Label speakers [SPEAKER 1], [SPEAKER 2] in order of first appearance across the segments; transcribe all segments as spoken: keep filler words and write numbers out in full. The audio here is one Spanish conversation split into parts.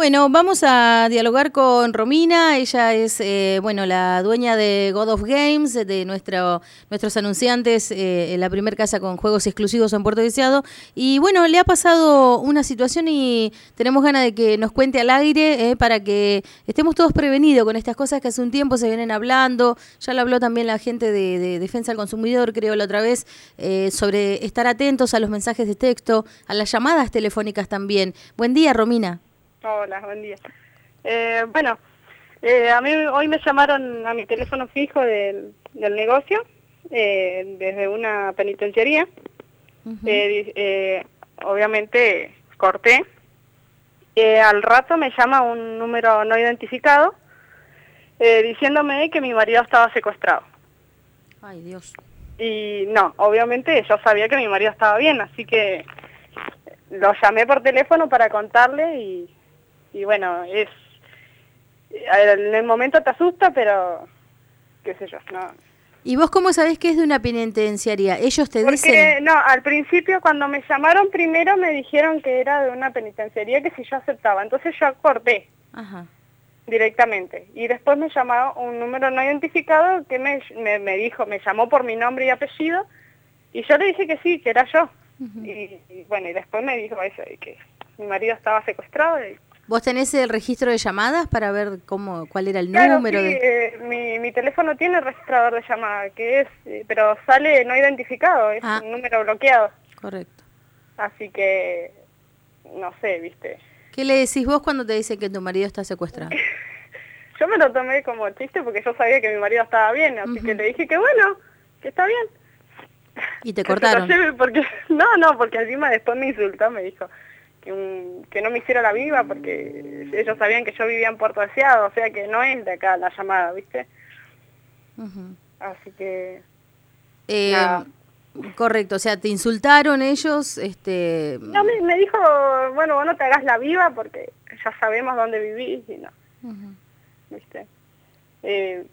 [SPEAKER 1] Bueno, vamos a dialogar con Romina. Ella es, eh, bueno, la dueña de God of Games, de nuestro, nuestros anunciantes, eh, en la primer casa con juegos exclusivos en Puerto Deseado. Y bueno, le ha pasado una situación y tenemos ganas de que nos cuente al aire, eh, para que estemos todos prevenidos con estas cosas que hace un tiempo se vienen hablando. Ya lo habló también la gente de, de Defensa al Consumidor, creo, la otra vez, eh, sobre estar atentos a los mensajes de texto, a las llamadas telefónicas también. Buen día, Romina.
[SPEAKER 2] Hola, buen día. Eh, bueno, eh, a mí hoy me llamaron a mi teléfono fijo del, del negocio, eh, desde una penitenciaría. Uh-huh. eh, eh, obviamente corté. Eh, al rato me llama un número no identificado, eh, diciéndome que mi marido estaba secuestrado.
[SPEAKER 1] Ay, Dios.
[SPEAKER 2] Y no, obviamente yo sabía que mi marido estaba bien, así que lo llamé por teléfono para contarle y... Y bueno, es en el momento te asusta, pero qué sé yo, no.
[SPEAKER 1] ¿Y vos cómo sabés que es de una penitenciaría? ¿Ellos te
[SPEAKER 2] Porque,
[SPEAKER 1] dicen?
[SPEAKER 2] no, al principio cuando me llamaron primero me dijeron que era de una penitenciaría, que si yo aceptaba. Entonces yo acordé. Ajá. Directamente. Y después me llamó un número no identificado que me, me, me dijo, me llamó por mi nombre y apellido, y yo le dije que sí, que era yo. Uh-huh. y, y bueno, y después me dijo eso, y que mi marido estaba secuestrado. Y,
[SPEAKER 1] ¿Vos tenés el registro de llamadas para ver cómo, cuál era el
[SPEAKER 2] claro,
[SPEAKER 1] número?
[SPEAKER 2] Sí,
[SPEAKER 1] de...
[SPEAKER 2] eh, mi, mi teléfono tiene registrador de llamada, que es, eh, pero sale no identificado, es ah. un número bloqueado.
[SPEAKER 1] Correcto.
[SPEAKER 2] Así que, no sé, viste.
[SPEAKER 1] ¿Qué le decís vos cuando te dicen que tu marido está secuestrado?
[SPEAKER 2] Yo me lo tomé como chiste porque yo sabía que mi marido estaba bien, así uh-huh. que le dije que bueno, que está bien.
[SPEAKER 1] ¿Y te cortaron?
[SPEAKER 2] Porque, no, no, porque encima después me insultó, me dijo... Que, un, que no me hiciera la viva porque ellos sabían que yo vivía en Puerto Deseado, o sea que no es de acá la llamada, ¿viste? Uh-huh. Así que...
[SPEAKER 1] Eh, correcto, o sea, te insultaron ellos, este...
[SPEAKER 2] No, me, me dijo, bueno, vos no te hagas la viva porque ya sabemos dónde vivís y no, uh-huh. ¿viste? Eh,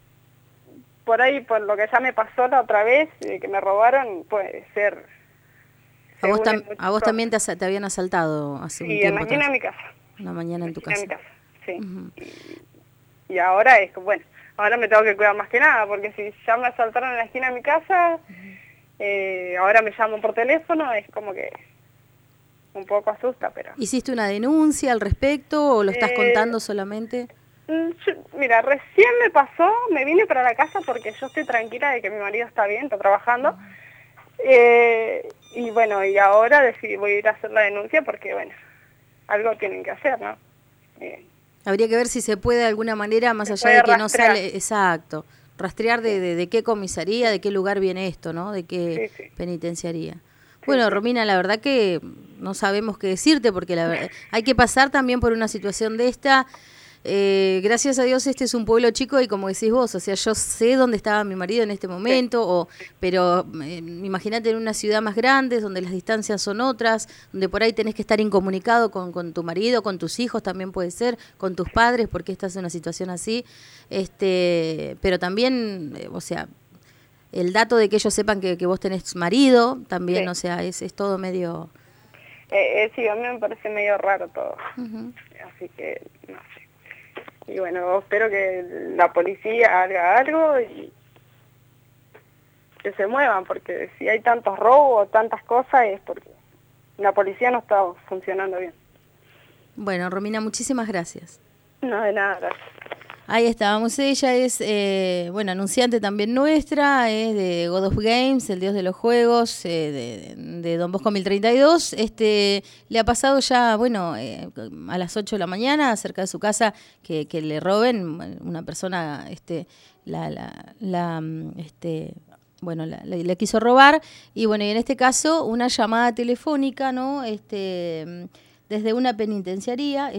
[SPEAKER 2] por ahí, por lo que ya me pasó la otra vez, eh, que me robaron, puede ser...
[SPEAKER 1] A vos, tam a vos también te, te habían asaltado hace
[SPEAKER 2] sí,
[SPEAKER 1] un tiempo. Sí,
[SPEAKER 2] en la mañana en mi casa.
[SPEAKER 1] Una mañana en tu casa.
[SPEAKER 2] En mi casa, sí. Uh-huh. y, y ahora es que, bueno, ahora me tengo que cuidar más que nada, porque si ya me asaltaron en la esquina de mi casa, uh-huh. eh, ahora me llaman por teléfono, es como que un poco asusta, pero...
[SPEAKER 1] ¿Hiciste una denuncia al respecto o lo estás eh, contando solamente?
[SPEAKER 2] Yo, mira, recién me pasó, me vine para la casa porque yo estoy tranquila de que mi marido está bien, está trabajando. Uh-huh. Eh, y bueno, y ahora decidí, voy a ir a hacer la denuncia porque, bueno, algo tienen que hacer, ¿no? Eh,
[SPEAKER 1] Habría que ver si se puede de alguna manera, más allá de que rastrear. No sale, exacto, rastrear de, de, de qué comisaría, de qué lugar viene esto, ¿no? De qué sí, sí. penitenciaría. Sí, bueno, sí. Romina, la verdad que no sabemos qué decirte porque la verdad, hay que pasar también por una situación de esta. Eh, gracias a Dios este es un pueblo chico y como decís vos, o sea, yo sé dónde estaba mi marido en este momento, sí. o, pero eh, imagínate en una ciudad más grande donde las distancias son otras, donde por ahí tenés que estar incomunicado con, con tu marido, con tus hijos también puede ser, con tus padres porque estás en una situación así, este, pero también, eh, o sea, el dato de que ellos sepan que, que vos tenés marido también, sí. o sea, es, es todo medio...
[SPEAKER 2] Eh, eh, sí, a mí me parece medio raro todo, uh-huh. así que no sé. Y bueno, espero que la policía haga algo y que se muevan, porque si hay tantos robos, tantas cosas, es porque la policía no está funcionando bien.
[SPEAKER 1] Bueno, Romina, muchísimas gracias.
[SPEAKER 2] No, de nada, gracias.
[SPEAKER 1] Ahí estábamos, ella es, eh, bueno, anunciante también nuestra, es de God of Games, el dios de los juegos, eh, de, de Don Bosco mil treinta y dos. Este, le ha pasado ya, bueno, eh, a las ocho de la mañana, cerca de su casa, que, que le roben, una persona, este, la, la, la, este, bueno, la, la, le quiso robar, y bueno, y en este caso, una llamada telefónica, ¿no? Este, desde una penitenciaría.